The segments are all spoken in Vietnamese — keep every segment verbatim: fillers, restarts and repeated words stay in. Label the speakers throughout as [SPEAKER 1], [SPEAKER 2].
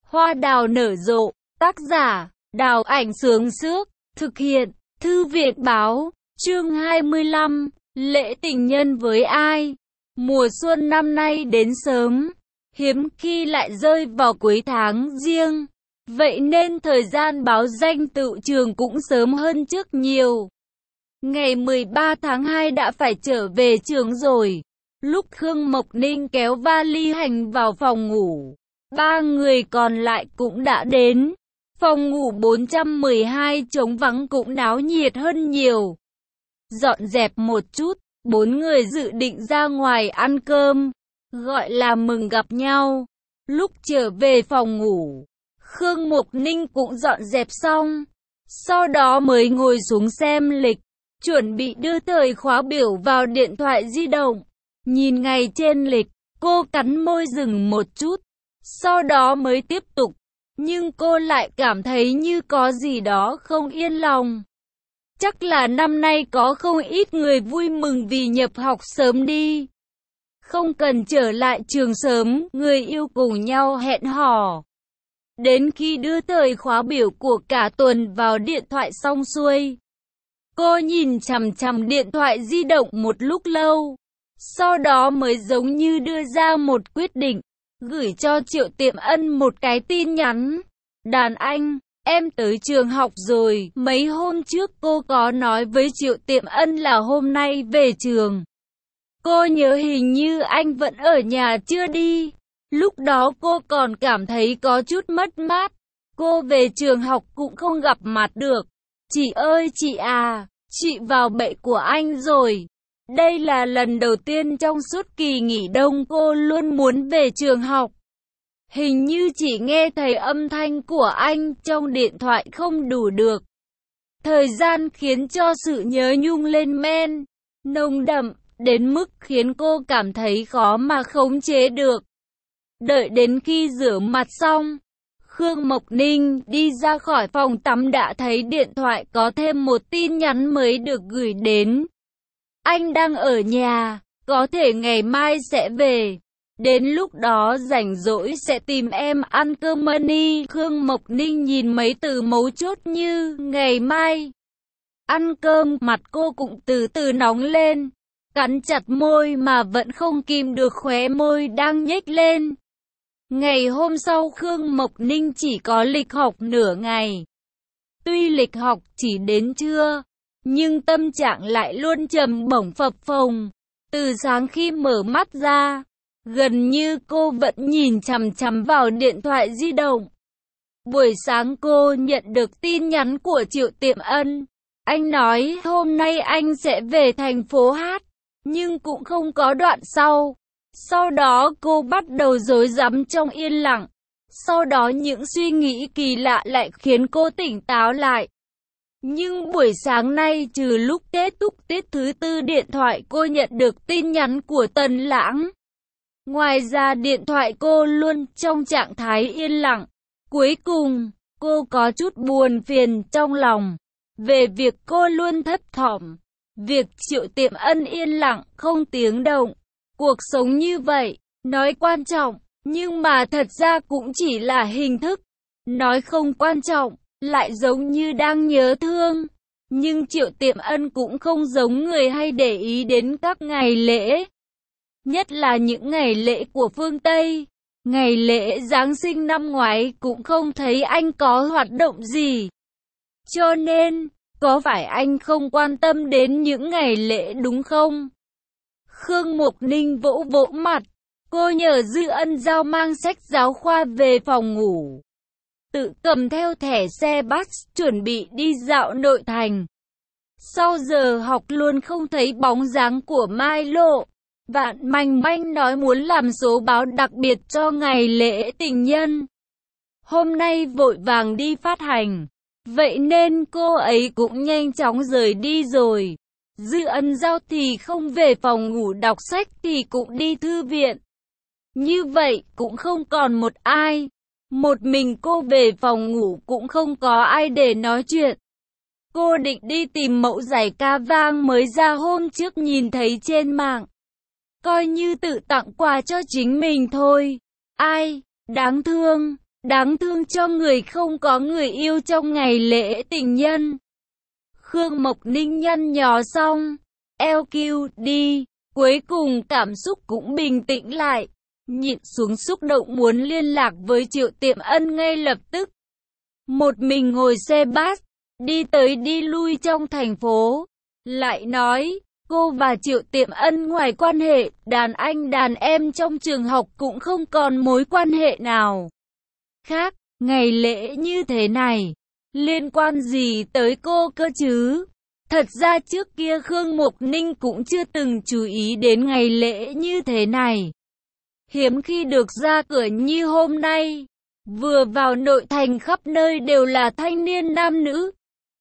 [SPEAKER 1] Hoa đào nở rộ, tác giả, Đào Ảnh Sướng Sước, thực hiện, Thư viện Báo, chương hai mươi lăm, lễ tình nhân với ai? Mùa xuân năm nay đến sớm, hiếm khi lại rơi vào cuối tháng Giêng, vậy nên thời gian báo danh tựu trường cũng sớm hơn trước nhiều. Ngày mười ba tháng hai đã phải trở về trường rồi. Lúc Khương Mộc Ninh kéo vali hành vào phòng ngủ, ba người còn lại cũng đã đến. Phòng ngủ bốn trăm mười hai trống vắng cũng náo nhiệt hơn nhiều. Dọn dẹp một chút, bốn người dự định ra ngoài ăn cơm, gọi là mừng gặp nhau. Lúc trở về phòng ngủ, Khương Mộc Ninh cũng dọn dẹp xong, sau đó mới ngồi xuống xem lịch, chuẩn bị đưa thời khóa biểu vào điện thoại di động. Nhìn ngày trên lịch, cô cắn môi dừng một chút, sau đó mới tiếp tục. Nhưng cô lại cảm thấy như có gì đó không yên lòng. Chắc là năm nay có không ít người vui mừng vì nhập học sớm đi. Không cần trở lại trường sớm, người yêu cùng nhau hẹn hò. Đến khi đưa thời khóa biểu của cả tuần vào điện thoại xong xuôi, cô nhìn chằm chằm điện thoại di động một lúc lâu. Sau đó mới giống như đưa ra một quyết định, gửi cho Triệu Tiệm Ân một cái tin nhắn. Đàn anh, em tới trường học rồi. Mấy hôm trước cô có nói với Triệu Tiệm Ân là hôm nay về trường. Cô nhớ hình như anh vẫn ở nhà chưa đi. Lúc đó cô còn cảm thấy có chút mất mát. Cô về trường học cũng không gặp mặt được. Chị ơi chị à, chị vào bệ của anh rồi. Đây là lần đầu tiên trong suốt kỳ nghỉ đông cô luôn muốn về trường học. Hình như chỉ nghe thấy âm thanh của anh trong điện thoại không đủ được. Thời gian khiến cho sự nhớ nhung lên men, nồng đậm, đến mức khiến cô cảm thấy khó mà khống chế được. Đợi đến khi rửa mặt xong, Khương Mộc Ninh đi ra khỏi phòng tắm đã thấy điện thoại có thêm một tin nhắn mới được gửi đến. Anh đang ở nhà, có thể ngày mai sẽ về. Đến lúc đó rảnh rỗi sẽ tìm em ăn cơm money. Khương Mộc Ninh nhìn mấy từ mấu chốt như ngày mai, ăn cơm, mặt cô cũng từ từ nóng lên. Cắn chặt môi mà vẫn không kìm được khóe môi đang nhếch lên. Ngày hôm sau Khương Mộc Ninh chỉ có lịch học nửa ngày. Tuy lịch học chỉ đến trưa, nhưng tâm trạng lại luôn trầm bổng phập phồng. Từ sáng khi mở mắt ra, gần như cô vẫn nhìn chằm chằm vào điện thoại di động. Buổi sáng cô nhận được tin nhắn của Triệu Tiệm Ân. Anh nói hôm nay anh sẽ về thành phố hát, nhưng cũng không có đoạn sau. Sau đó cô bắt đầu rối rắm trong yên lặng. Sau đó những suy nghĩ kỳ lạ lại khiến cô tỉnh táo lại. Nhưng buổi sáng nay trừ lúc kết thúc tiết thứ tư điện thoại cô nhận được tin nhắn của Tần Lãng. Ngoài ra điện thoại cô luôn trong trạng thái yên lặng. Cuối cùng, cô có chút buồn phiền trong lòng về việc cô luôn thấp thỏm. Việc Triệu Tiệm Ân yên lặng, không tiếng động. Cuộc sống như vậy, nói quan trọng, nhưng mà thật ra cũng chỉ là hình thức. Nói không quan trọng, lại giống như đang nhớ thương. Nhưng Triệu Tiệm Ân cũng không giống người hay để ý đến các ngày lễ. Nhất là những ngày lễ của phương Tây. Ngày lễ Giáng sinh năm ngoái cũng không thấy anh có hoạt động gì. Cho nên, có phải anh không quan tâm đến những ngày lễ đúng không? Khương Mộc Ninh vỗ vỗ mặt. Cô nhờ Dư Ân Giao mang sách giáo khoa về phòng ngủ. Tự cầm theo thẻ xe bus chuẩn bị đi dạo nội thành. Sau giờ học luôn không thấy bóng dáng của Mai Lộ. Vạn Manh Manh nói muốn làm số báo đặc biệt cho ngày lễ tình nhân. Hôm nay vội vàng đi phát hành, vậy nên cô ấy cũng nhanh chóng rời đi rồi. Dư Ân Giao thì không về phòng ngủ đọc sách thì cũng đi thư viện. Như vậy cũng không còn một ai. Một mình cô về phòng ngủ cũng không có ai để nói chuyện. Cô định đi tìm mẫu giày ca vang mới ra hôm trước nhìn thấy trên mạng. Coi như tự tặng quà cho chính mình thôi. Ai, đáng thương. Đáng thương cho người không có người yêu trong ngày lễ tình nhân. Khương Mộc Ninh nhăn nhó xong, eo kiu đi, cuối cùng cảm xúc cũng bình tĩnh lại, nhịn xuống xúc động muốn liên lạc với Triệu Tiệm Ân ngay lập tức. Một mình ngồi xe bus, đi tới đi lui trong thành phố, lại nói, cô và Triệu Tiệm Ân ngoài quan hệ đàn anh đàn em trong trường học cũng không còn mối quan hệ nào khác, ngày lễ như thế này, liên quan gì tới cô cơ chứ? Thật ra trước kia Khương Mộc Ninh cũng chưa từng chú ý đến ngày lễ như thế này. Hiếm khi được ra cửa như hôm nay, vừa vào nội thành khắp nơi đều là thanh niên nam nữ,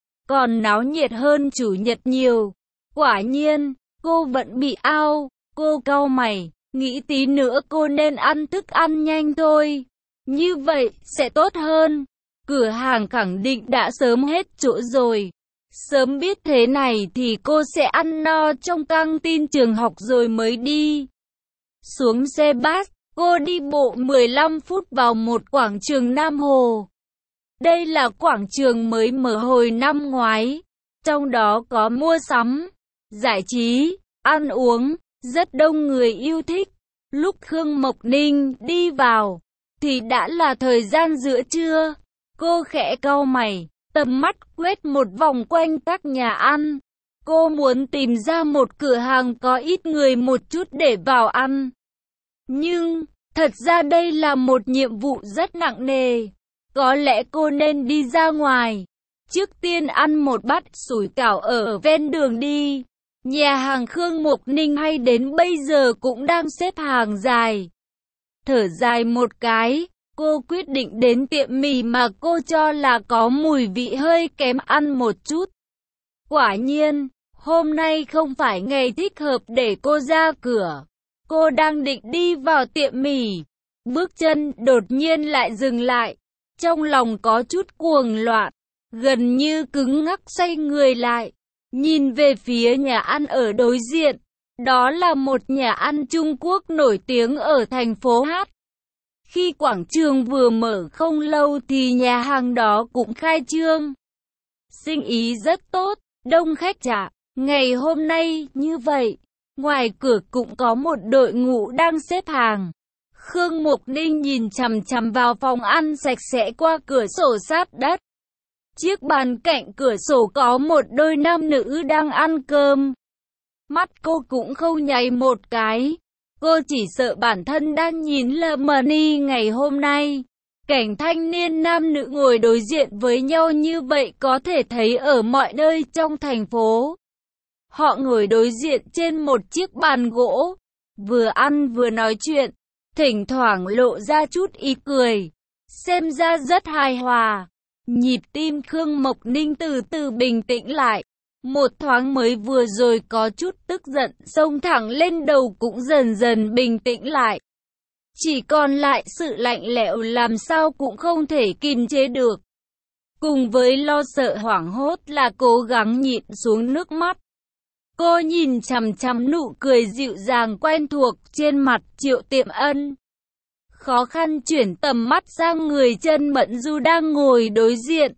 [SPEAKER 1] còn náo nhiệt hơn chủ nhật nhiều. Quả nhiên, cô vẫn bị ao, cô cau mày, nghĩ tí nữa cô nên ăn thức ăn nhanh thôi. Như vậy, sẽ tốt hơn. Cửa hàng khẳng định đã sớm hết chỗ rồi. Sớm biết thế này thì cô sẽ ăn no trong căng tin trường học rồi mới đi. Xuống xe bus, cô đi bộ mười lăm phút vào một quảng trường Nam Hồ. Đây là quảng trường mới mở hồi năm ngoái. Trong đó có mua sắm, giải trí, ăn uống, rất đông người yêu thích. Lúc Khương Mộc Ninh đi vào, thì đã là thời gian giữa trưa. Cô khẽ cau mày, tầm mắt quét một vòng quanh các nhà ăn. Cô muốn tìm ra một cửa hàng có ít người một chút để vào ăn. Nhưng, thật ra đây là một nhiệm vụ rất nặng nề. Có lẽ cô nên đi ra ngoài. Trước tiên ăn một bát sủi cảo ở ven đường đi. Nhà hàng Khương Mộc Ninh hay đến bây giờ cũng đang xếp hàng dài. Thở dài một cái, cô quyết định đến tiệm mì mà cô cho là có mùi vị hơi kém ăn một chút. Quả nhiên, hôm nay không phải ngày thích hợp để cô ra cửa. Cô đang định đi vào tiệm mì, bước chân đột nhiên lại dừng lại. Trong lòng có chút cuồng loạn, gần như cứng ngắc xoay người lại, nhìn về phía nhà ăn ở đối diện. Đó là một nhà ăn Trung Quốc nổi tiếng ở thành phố Hát. Khi quảng trường vừa mở không lâu thì nhà hàng đó cũng khai trương. Sinh ý rất tốt, đông khách trả. Ngày hôm nay như vậy, ngoài cửa cũng có một đội ngũ đang xếp hàng. Khương Mộc Ninh nhìn chằm chằm vào phòng ăn sạch sẽ qua cửa sổ sát đất. Chiếc bàn cạnh cửa sổ có một đôi nam nữ đang ăn cơm. Mắt cô cũng không nháy một cái. Cô chỉ sợ bản thân đang nhìn lờ mờ đi ngày hôm nay. Cảnh thanh niên nam nữ ngồi đối diện với nhau như vậy có thể thấy ở mọi nơi trong thành phố. Họ ngồi đối diện trên một chiếc bàn gỗ, vừa ăn vừa nói chuyện, thỉnh thoảng lộ ra chút ý cười, xem ra rất hài hòa. Nhịp tim Khương Mộc Ninh từ từ bình tĩnh lại. Một thoáng mới vừa rồi có chút tức giận xông thẳng lên đầu cũng dần dần bình tĩnh lại. Chỉ còn lại sự lạnh lẽo làm sao cũng không thể kiềm chế được. Cùng với lo sợ hoảng hốt là cố gắng nhịn xuống nước mắt. Cô nhìn chằm chằm nụ cười dịu dàng quen thuộc trên mặt Triệu Tiệm Ân. Khó khăn chuyển tầm mắt sang người Chân Mẫn Du đang ngồi đối diện.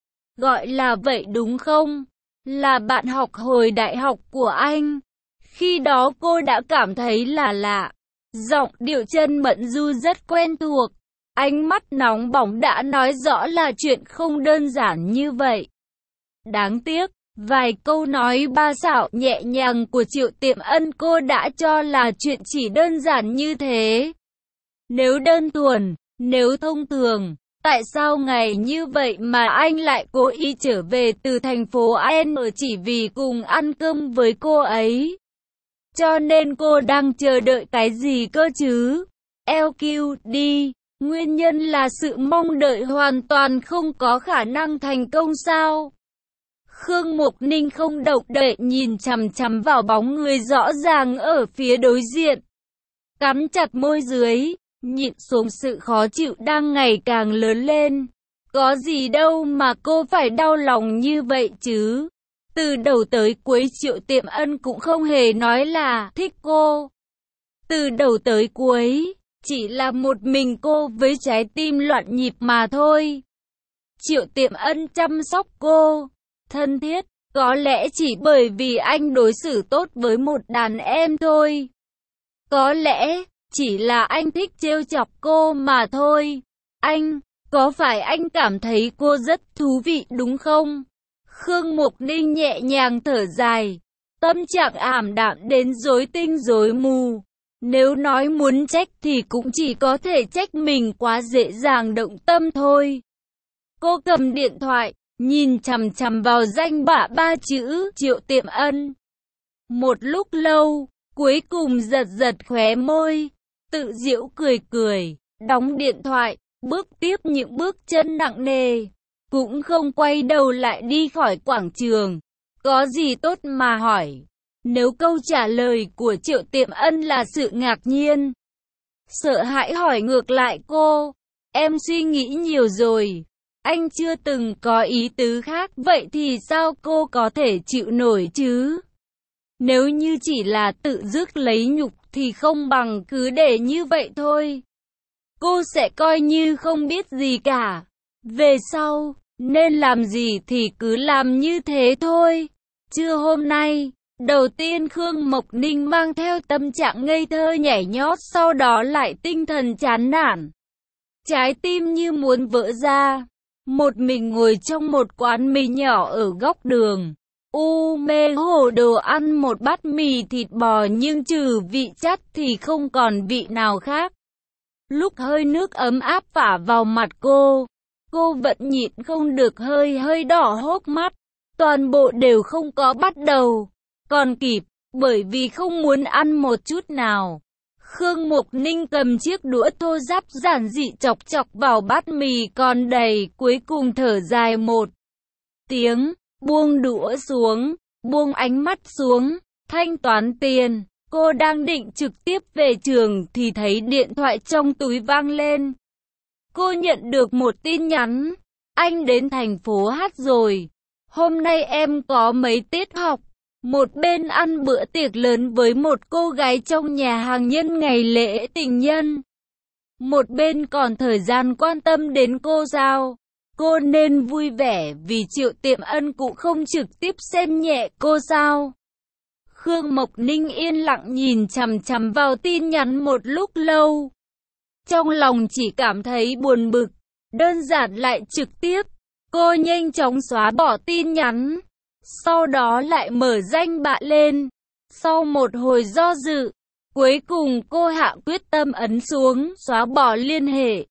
[SPEAKER 1] Gọi là vậy đúng không? Là bạn học hồi đại học của anh. Khi đó cô đã cảm thấy là lạ. Giọng điệu Chân Mẫn Du rất quen thuộc. Ánh mắt nóng bỏng đã nói rõ là chuyện không đơn giản như vậy. Đáng tiếc, vài câu nói ba xạo nhẹ nhàng của Triệu Tiệm Ân cô đã cho là chuyện chỉ đơn giản như thế. Nếu đơn thuần, nếu thông thường, tại sao ngày như vậy mà anh lại cố ý trở về từ thành phố N chỉ vì cùng ăn cơm với cô ấy? Cho nên cô đang chờ đợi cái gì cơ chứ? lờ quy đi, nguyên nhân là sự mong đợi hoàn toàn không có khả năng thành công sao? Khương Mộc Ninh không động đậy nhìn chằm chằm vào bóng người rõ ràng ở phía đối diện. Cắn chặt môi dưới, nhịn xuống sự khó chịu đang ngày càng lớn lên. Có gì đâu mà cô phải đau lòng như vậy chứ? Từ đầu tới cuối Triệu Tiệm Ân cũng không hề nói là thích cô. Từ đầu tới cuối, Chỉ là một mình cô với trái tim loạn nhịp mà thôi. Triệu Tiệm Ân chăm sóc cô, thân thiết, có lẽ chỉ bởi vì anh đối xử tốt với một đàn em thôi. Có lẽ, chỉ là anh thích trêu chọc cô mà thôi. Anh, có phải anh cảm thấy cô rất thú vị đúng không? Khương Mục Ninh nhẹ nhàng thở dài, tâm trạng ảm đạm đến rối tinh rối mù. Nếu nói muốn trách thì cũng chỉ có thể trách mình quá dễ dàng động tâm thôi. Cô cầm điện thoại, nhìn chằm chằm vào danh bạ ba chữ Triệu Tiệm Ân. Một lúc lâu, cuối cùng giật giật khóe môi, tự giễu cười cười, đóng điện thoại, bước tiếp những bước chân nặng nề, cũng không quay đầu lại đi khỏi quảng trường. Có gì tốt mà hỏi? Nếu câu trả lời của Triệu Tiệm Ân là sự ngạc nhiên, sợ hãi hỏi ngược lại cô, em suy nghĩ nhiều rồi, anh chưa từng có ý tứ khác, vậy thì sao cô có thể chịu nổi chứ? Nếu như chỉ là tự dứt lấy nhục thì không bằng cứ để như vậy thôi. Cô sẽ coi như không biết gì cả. Về sau, nên làm gì thì cứ làm như thế thôi. Trưa hôm nay, đầu tiên Khương Mộc Ninh mang theo tâm trạng ngây thơ nhảy nhót, sau đó lại tinh thần chán nản. Trái tim như muốn vỡ ra. Một mình ngồi trong một quán mì nhỏ ở góc đường. U mê hồ đồ ăn một bát mì thịt bò nhưng trừ vị chát thì không còn vị nào khác. Lúc hơi nước ấm áp phả vào mặt cô, cô vẫn nhịn không được hơi hơi đỏ hốc mắt. Toàn bộ đều không có bắt đầu, còn kịp, bởi vì không muốn ăn một chút nào. Khương Mục Ninh cầm chiếc đũa thô ráp giản dị chọc chọc vào bát mì còn đầy, cuối cùng thở dài một tiếng, buông đũa xuống, buông ánh mắt xuống, thanh toán tiền. Cô đang định trực tiếp về trường thì thấy điện thoại trong túi vang lên. Cô nhận được một tin nhắn, anh đến thành phố hát rồi. Hôm nay em có mấy tiết học. Một bên ăn bữa tiệc lớn với một cô gái trong nhà hàng nhân ngày lễ tình nhân. Một bên còn thời gian quan tâm đến cô sao? Cô nên vui vẻ vì Triệu Tiệm Ân cũng không trực tiếp xem nhẹ cô sao? Khương Mộc Ninh yên lặng nhìn chằm chằm vào tin nhắn một lúc lâu. Trong lòng chỉ cảm thấy buồn bực, đơn giản lại trực tiếp. Cô nhanh chóng xóa bỏ tin nhắn, sau đó lại mở danh bạ lên. Sau một hồi do dự, cuối cùng cô hạ quyết tâm ấn xuống, xóa bỏ liên hệ.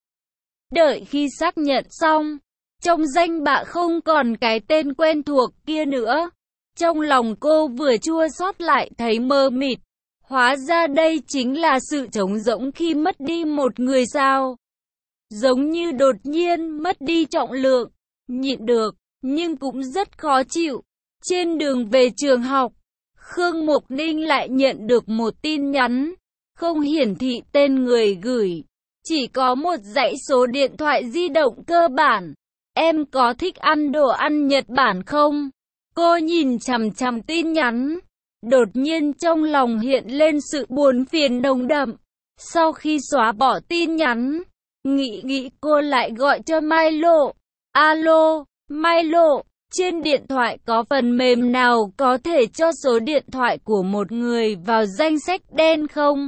[SPEAKER 1] Đợi khi xác nhận xong, trong danh bạ không còn cái tên quen thuộc kia nữa. Trong lòng cô vừa chua xót lại thấy mơ mịt. Hóa ra đây chính là sự trống rỗng khi mất đi một người sao. Giống như đột nhiên mất đi trọng lượng. Nhịn được, nhưng cũng rất khó chịu. Trên đường về trường học, Khương Mục Ninh lại nhận được một tin nhắn, không hiển thị tên người gửi, chỉ có một dãy số điện thoại di động cơ bản. Em có thích ăn đồ ăn Nhật Bản không? Cô nhìn chằm chằm tin nhắn, đột nhiên trong lòng hiện lên sự buồn phiền nồng đậm. Sau khi xóa bỏ tin nhắn, nghĩ nghĩ cô lại gọi cho Mai Lộ. Alo, Mai Lộ, trên điện thoại có phần mềm nào có thể cho số điện thoại của một người vào danh sách đen không?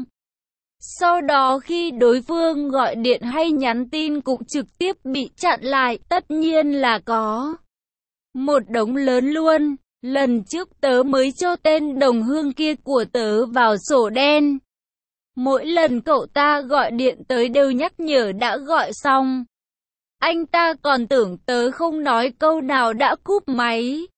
[SPEAKER 1] Sau đó khi đối phương gọi điện hay nhắn tin cũng trực tiếp bị chặn lại, tất nhiên là có. Một đống lớn luôn, lần trước tớ mới cho tên đồng hương kia của tớ vào sổ đen. Mỗi lần cậu ta gọi điện tới đều nhắc nhở đã gọi xong. Anh ta còn tưởng tớ không nói câu nào đã cúp máy.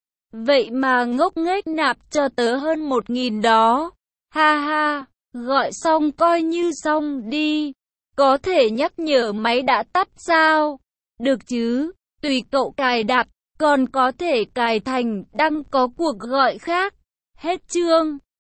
[SPEAKER 1] Vậy mà ngốc nghếch nạp cho tớ hơn một nghìn đó. Ha ha, gọi xong coi như xong đi. Có thể nhắc nhở máy đã tắt sao? Được chứ, tùy cậu cài đặt, còn có thể cài thành đăng có cuộc gọi khác. Hết chương.